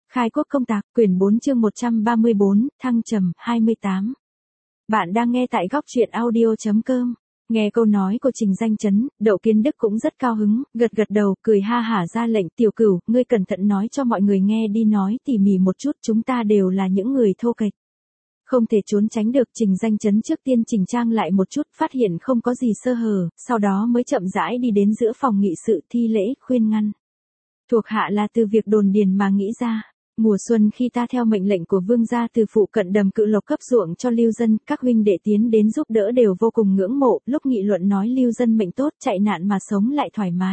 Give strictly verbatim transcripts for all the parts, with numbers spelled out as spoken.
Khai quốc công tạc, quyển bốn chương một trăm ba mươi bốn, thăng trầm, hai mươi tám. Bạn đang nghe tại góc truyện audio.com. Nghe câu nói của Trình Danh Chấn, Đậu Kiến Đức cũng rất cao hứng, gật gật đầu, cười ha hả ra lệnh, Tiểu Cửu, ngươi cẩn thận nói cho mọi người nghe đi, nói tỉ mỉ một chút, chúng ta đều là những người thô kệch. Không thể trốn tránh được. Trình Danh Chấn trước tiên chỉnh trang lại một chút, phát hiện không có gì sơ hở, sau đó mới chậm rãi đi đến giữa phòng nghị sự, thi lễ, khuyên ngăn. Thuộc hạ là từ việc đồn điền mà nghĩ ra. Mùa xuân khi ta theo mệnh lệnh của vương gia từ phụ cận đầm Cự Lộc cấp ruộng cho lưu dân, các huynh đệ tiến đến giúp đỡ đều vô cùng ngưỡng mộ, lúc nghị luận nói lưu dân mệnh tốt, chạy nạn mà sống lại thoải mái.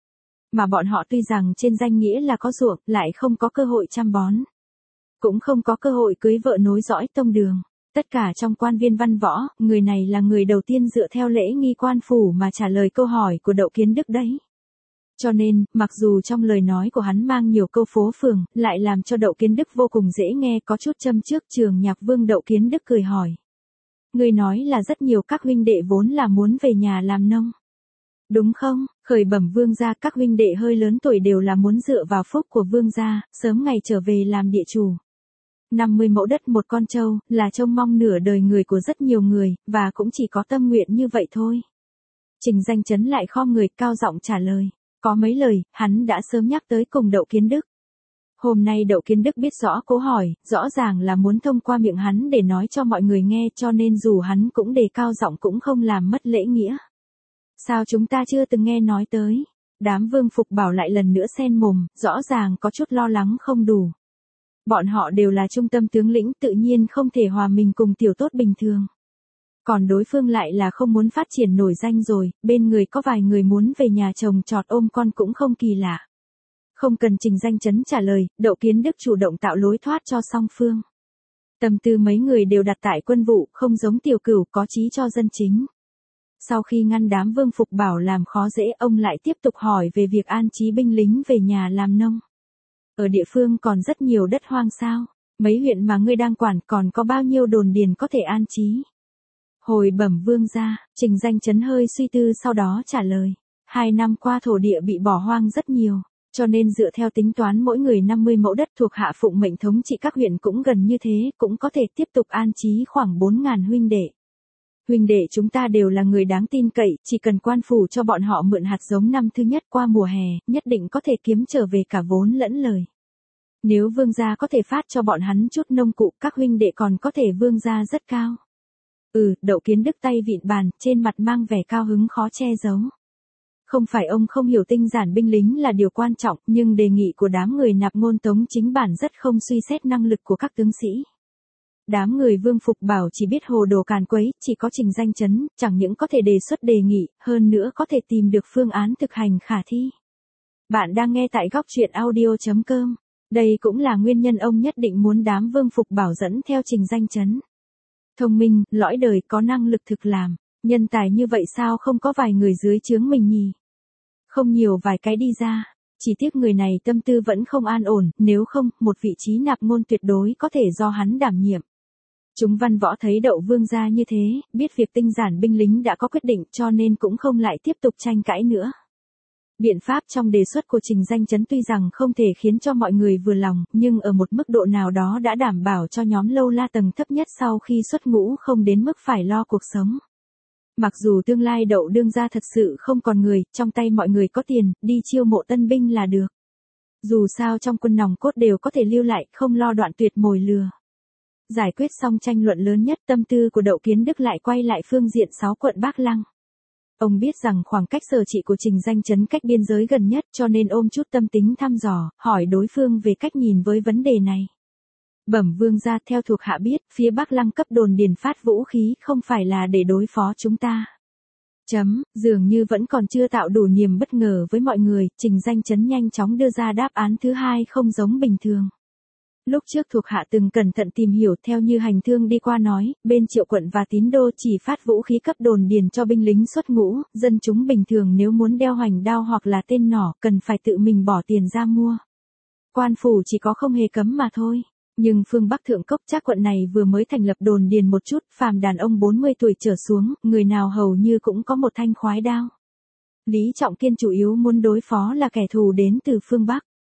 Mà bọn họ tuy rằng trên danh nghĩa là có ruộng, lại không có cơ hội chăm bón. Cũng không có cơ hội cưới vợ nối dõi tông đường. Tất cả trong quan viên văn võ, người này là người đầu tiên dựa theo lễ nghi quan phủ mà trả lời câu hỏi của Đậu Kiến Đức đấy. Cho nên, mặc dù trong lời nói của hắn mang nhiều câu phố phường, lại làm cho Đậu Kiến Đức vô cùng dễ nghe, có chút châm trước. Trường Nhạc Vương Đậu Kiến Đức cười hỏi. Người nói là rất nhiều các huynh đệ vốn là muốn về nhà làm nông. Đúng không? Khởi bẩm vương gia, các huynh đệ hơi lớn tuổi đều là muốn dựa vào phúc của vương gia, sớm ngày trở về làm địa chủ. năm mươi mẫu đất một con trâu, là trông mong nửa đời người của rất nhiều người, và cũng chỉ có tâm nguyện như vậy thôi. Trình Danh Chấn lại khom người, cao giọng trả lời. Có mấy lời, hắn đã sớm nhắc tới cùng Đậu Kiến Đức. Hôm nay Đậu Kiến Đức biết rõ cố hỏi, rõ ràng là muốn thông qua miệng hắn để nói cho mọi người nghe, cho nên dù hắn cũng đề cao giọng cũng không làm mất lễ nghĩa. Sao chúng ta chưa từng nghe nói tới? Đám Vương Phục Bảo lại lần nữa xen mồm, rõ ràng có chút lo lắng không đủ. Bọn họ đều là trung tâm tướng lĩnh, tự nhiên không thể hòa mình cùng tiểu tốt bình thường. Còn đối phương lại là không muốn phát triển nổi danh rồi, bên người có vài người muốn về nhà chồng trọt ôm con cũng không kỳ lạ. Không cần Trình Danh Chấn trả lời, Đậu Kiến Đức chủ động tạo lối thoát cho song phương. Tâm tư mấy người đều đặt tại quân vụ, không giống Tiểu Cửu có chí cho dân chính. Sau khi ngăn đám Vương Phục Bảo làm khó dễ, ông lại tiếp tục hỏi về việc an trí binh lính về nhà làm nông. Ở địa phương còn rất nhiều đất hoang sao? Mấy huyện mà ngươi đang quản còn có bao nhiêu đồn điền có thể an trí? Hồi bẩm vương gia, Trình Danh Chấn hơi suy tư sau đó trả lời. Hai năm qua thổ địa bị bỏ hoang rất nhiều, cho nên dựa theo tính toán mỗi người năm mươi mẫu đất thuộc hạ phụng mệnh thống trị các huyện cũng gần như thế, cũng có thể tiếp tục an trí khoảng bốn ngàn huynh đệ. Huynh đệ chúng ta đều là người đáng tin cậy, chỉ cần quan phủ cho bọn họ mượn hạt giống năm thứ nhất qua mùa hè, nhất định có thể kiếm trở về cả vốn lẫn lời. Nếu vương gia có thể phát cho bọn hắn chút nông cụ, các huynh đệ còn có thể vương gia rất cao. Ừ, Đậu Kiến Đức tay vịn bàn, trên mặt mang vẻ cao hứng khó che giấu. Không phải ông không hiểu tinh giản binh lính là điều quan trọng, nhưng đề nghị của đám người nạp ngôn Tống Chính Bản rất không suy xét năng lực của các tướng sĩ. Đám người Vương Phục Bảo chỉ biết hồ đồ càn quấy, chỉ có Trình Danh Chấn, chẳng những có thể đề xuất đề nghị, hơn nữa có thể tìm được phương án thực hành khả thi. Bạn đang nghe tại góc truyện audio.com. Đây cũng là nguyên nhân ông nhất định muốn đám Vương Phục Bảo dẫn theo Trình Danh Chấn. Thông minh, lõi đời, có năng lực thực làm. Nhân tài như vậy sao không có vài người dưới trướng mình nhỉ? Không nhiều vài cái đi ra. Chỉ tiếc người này tâm tư vẫn không an ổn, nếu không, một vị trí nạp ngôn tuyệt đối có thể do hắn đảm nhiệm. Chúng văn võ thấy Đậu vương gia như thế, biết việc tinh giản binh lính đã có quyết định, cho nên cũng không lại tiếp tục tranh cãi nữa. Biện pháp trong đề xuất của Trình Danh Chấn tuy rằng không thể khiến cho mọi người vừa lòng, nhưng ở một mức độ nào đó đã đảm bảo cho nhóm lâu la tầng thấp nhất sau khi xuất ngũ không đến mức phải lo cuộc sống. Mặc dù tương lai Đậu đương gia thật sự không còn người, trong tay mọi người có tiền, đi chiêu mộ tân binh là được. Dù sao trong quân nòng cốt đều có thể lưu lại, không lo đoạn tuyệt mồi lừa. Giải quyết xong tranh luận lớn nhất, tâm tư của Đậu Kiến Đức lại quay lại phương diện sáu quận Bác Lăng. Ông biết rằng khoảng cách sở trị của Trình Danh Chấn cách biên giới gần nhất, cho nên ôm chút tâm tính thăm dò, hỏi đối phương về cách nhìn với vấn đề này. Bẩm vương gia, theo thuộc hạ biết, phía Bắc Lăng cấp đồn điền phát vũ khí không phải là để đối phó chúng ta. Chấm, dường như vẫn còn chưa tạo đủ niềm bất ngờ với mọi người, Trình Danh Chấn nhanh chóng đưa ra đáp án thứ hai không giống bình thường. Lúc trước thuộc hạ từng cẩn thận tìm hiểu, theo như hành thương đi qua nói, bên Triệu quận và Tín đô chỉ phát vũ khí cấp đồn điền cho binh lính xuất ngũ, dân chúng bình thường nếu muốn đeo hoành đao hoặc là tên nỏ, cần phải tự mình bỏ tiền ra mua. Quan phủ chỉ có không hề cấm mà thôi. Nhưng phương Bắc Thượng Cốc Trác quận này vừa mới thành lập đồn điền một chút, phàm đàn ông bốn mươi tuổi trở xuống, người nào hầu như cũng có một thanh khoái đao. Lý Trọng Kiên chủ yếu muốn đối phó là kẻ thù đến từ phương Bắc.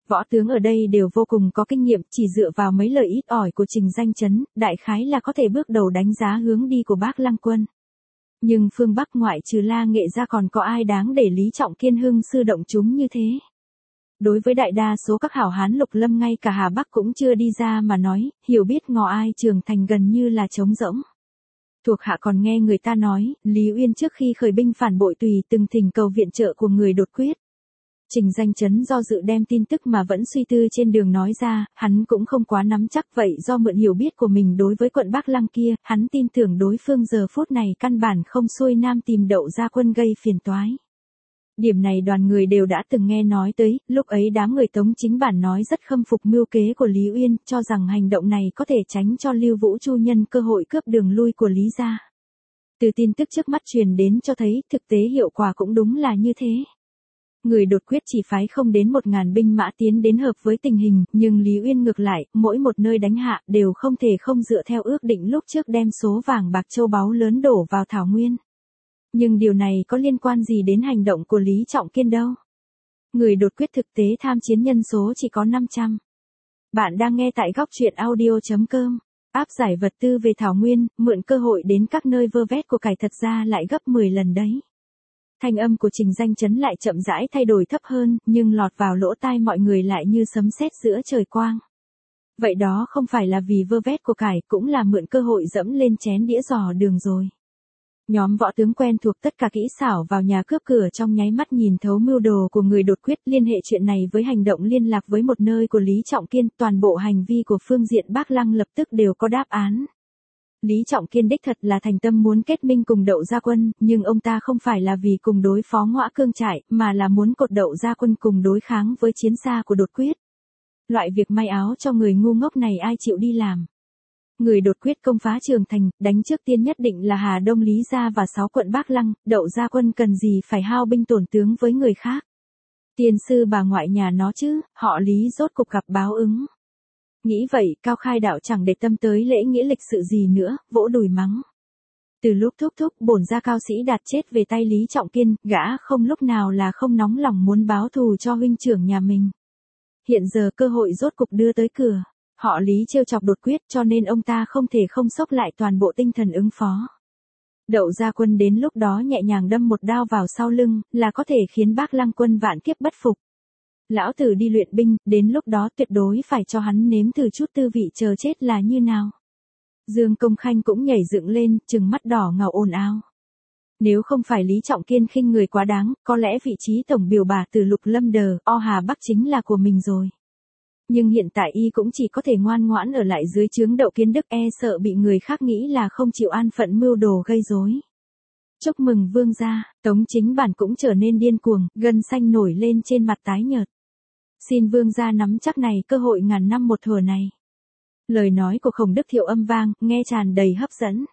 Võ tướng ở đây đều vô cùng có kinh nghiệm, chỉ dựa vào mấy lời ít ỏi của Trình Danh Chấn, đại khái là có thể bước đầu đánh giá hướng đi của Bác Lăng quân. Nhưng phương Bắc ngoại trừ La Nghệ ra còn có ai đáng để Lý Trọng Kiên hưng sư động chúng như thế. Đối với đại đa số các hảo hán lục lâm ngay cả Hà Bắc cũng chưa đi ra mà nói, hiểu biết Ngọ Ai Trường Thành gần như là trống rỗng. Thuộc hạ còn nghe người ta nói, Lý Uyên trước khi khởi binh phản bội tùy từng thỉnh cầu viện trợ của người đột quyết. Trình Danh Chấn do dự đem tin tức mà vẫn suy tư trên đường nói ra, hắn cũng không quá nắm chắc vậy do mượn hiểu biết của mình đối với quận Bắc Lăng kia, hắn tin tưởng đối phương giờ phút này căn bản không xuôi nam tìm Đậu Gia Quân gây phiền toái. Điểm này đoàn người đều đã từng nghe nói tới, lúc ấy đám người Tống Chính Bản nói rất khâm phục mưu kế của Lý Uyên, cho rằng hành động này có thể tránh cho Lưu Vũ Chu nhân cơ hội cướp đường lui của Lý gia. Từ tin tức trước mắt truyền đến cho thấy, thực tế hiệu quả cũng đúng là như thế. Người đột quyết chỉ phái không đến một ngàn binh mã tiến đến hợp với tình hình, nhưng Lý Uyên ngược lại, mỗi một nơi đánh hạ đều không thể không dựa theo ước định lúc trước đem số vàng bạc châu báu lớn đổ vào Thảo Nguyên. Nhưng điều này có liên quan gì đến hành động của Lý Trọng Kiên đâu? Người đột quyết thực tế tham chiến nhân số chỉ có năm trăm. Bạn đang nghe tại góc truyện audio chấm com. Áp giải vật tư về Thảo Nguyên, mượn cơ hội đến các nơi vơ vét của cải thật ra lại gấp mười lần đấy. Thanh âm của Trình Danh Chấn lại chậm rãi thay đổi thấp hơn, nhưng lọt vào lỗ tai mọi người lại như sấm sét giữa trời quang. Vậy đó không phải là vì vơ vét của cải, cũng là mượn cơ hội dẫm lên chén đĩa dò đường rồi. Nhóm võ tướng quen thuộc tất cả kỹ xảo vào nhà cướp cửa trong nháy mắt nhìn thấu mưu đồ của người đột quyết, liên hệ chuyện này với hành động liên lạc với một nơi của Lý Trọng Kiên, toàn bộ hành vi của phương diện Bác Lăng lập tức đều có đáp án. Lý Trọng Kiên đích thật là thành tâm muốn kết minh cùng Đậu Gia Quân, nhưng ông ta không phải là vì cùng đối phó Ngõa Cương Trại, mà là muốn cột Đậu Gia Quân cùng đối kháng với chiến xa của đột quyết. Loại việc may áo cho người ngu ngốc này ai chịu đi làm. Người đột quyết công phá Trường Thành, đánh trước tiên nhất định là Hà Đông Lý gia và sáu quận Bác Lăng, Đậu Gia Quân cần gì phải hao binh tổn tướng với người khác. Tiên sư bà ngoại nhà nó chứ, họ Lý rốt cục gặp báo ứng. Nghĩ vậy, Cao Khai Đạo chẳng để tâm tới lễ nghĩa lịch sự gì nữa, vỗ đùi mắng. Từ lúc thúc thúc bổn gia cao sĩ đạt chết về tay Lý Trọng Kiên, gã không lúc nào là không nóng lòng muốn báo thù cho huynh trưởng nhà mình. Hiện giờ cơ hội rốt cục đưa tới cửa. Họ Lý trêu chọc đột quyết cho nên ông ta không thể không xốc lại toàn bộ tinh thần ứng phó. Đậu Gia Quân đến lúc đó nhẹ nhàng đâm một đao vào sau lưng, là có thể khiến Bác Lăng quân vạn kiếp bất phục. Lão tử đi luyện binh, đến lúc đó tuyệt đối phải cho hắn nếm thử chút tư vị chờ chết là như nào. Dương Công Khanh cũng nhảy dựng lên, trừng mắt đỏ ngầu ồn ào. Nếu không phải Lý Trọng Kiên khinh người quá đáng, có lẽ vị trí tổng biểu bà từ Lục Lâm Đờ, O Hà Bắc chính là của mình rồi. Nhưng hiện tại y cũng chỉ có thể ngoan ngoãn ở lại dưới trướng Đậu Kiến Đức, e sợ bị người khác nghĩ là không chịu an phận mưu đồ gây rối. Chúc mừng vương gia, Tống Chính Bản cũng trở nên điên cuồng, gân xanh nổi lên trên mặt tái nhợt. Xin vương gia nắm chắc này, cơ hội ngàn năm một thủa này. Lời nói của Khổng Đức Thiệu âm vang, nghe tràn đầy hấp dẫn.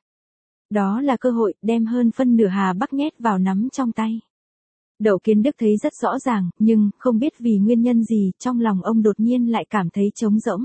Đó là cơ hội đem hơn phân nửa Hà Bắc nhét vào nắm trong tay. Đậu Kiến Đức thấy rất rõ ràng, nhưng không biết vì nguyên nhân gì, trong lòng ông đột nhiên lại cảm thấy trống rỗng.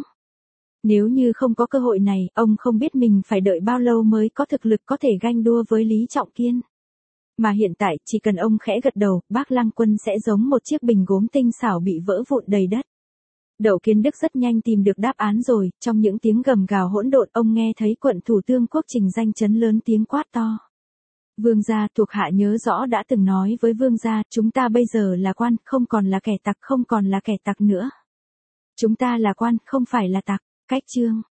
Nếu như không có cơ hội này, ông không biết mình phải đợi bao lâu mới có thực lực có thể ganh đua với Lý Trọng Kiên. Mà hiện tại, chỉ cần ông khẽ gật đầu, Bác Lăng quân sẽ giống một chiếc bình gốm tinh xảo bị vỡ vụn đầy đất. Đậu Kiến Đức rất nhanh tìm được đáp án rồi, trong những tiếng gầm gào hỗn độn, ông nghe thấy quận thủ tương quốc Trình Danh Chấn lớn tiếng quát to. Vương gia, thuộc hạ nhớ rõ đã từng nói với vương gia, chúng ta bây giờ là quan, không còn là kẻ tặc, không còn là kẻ tặc nữa. Chúng ta là quan, không phải là tặc. Cách chương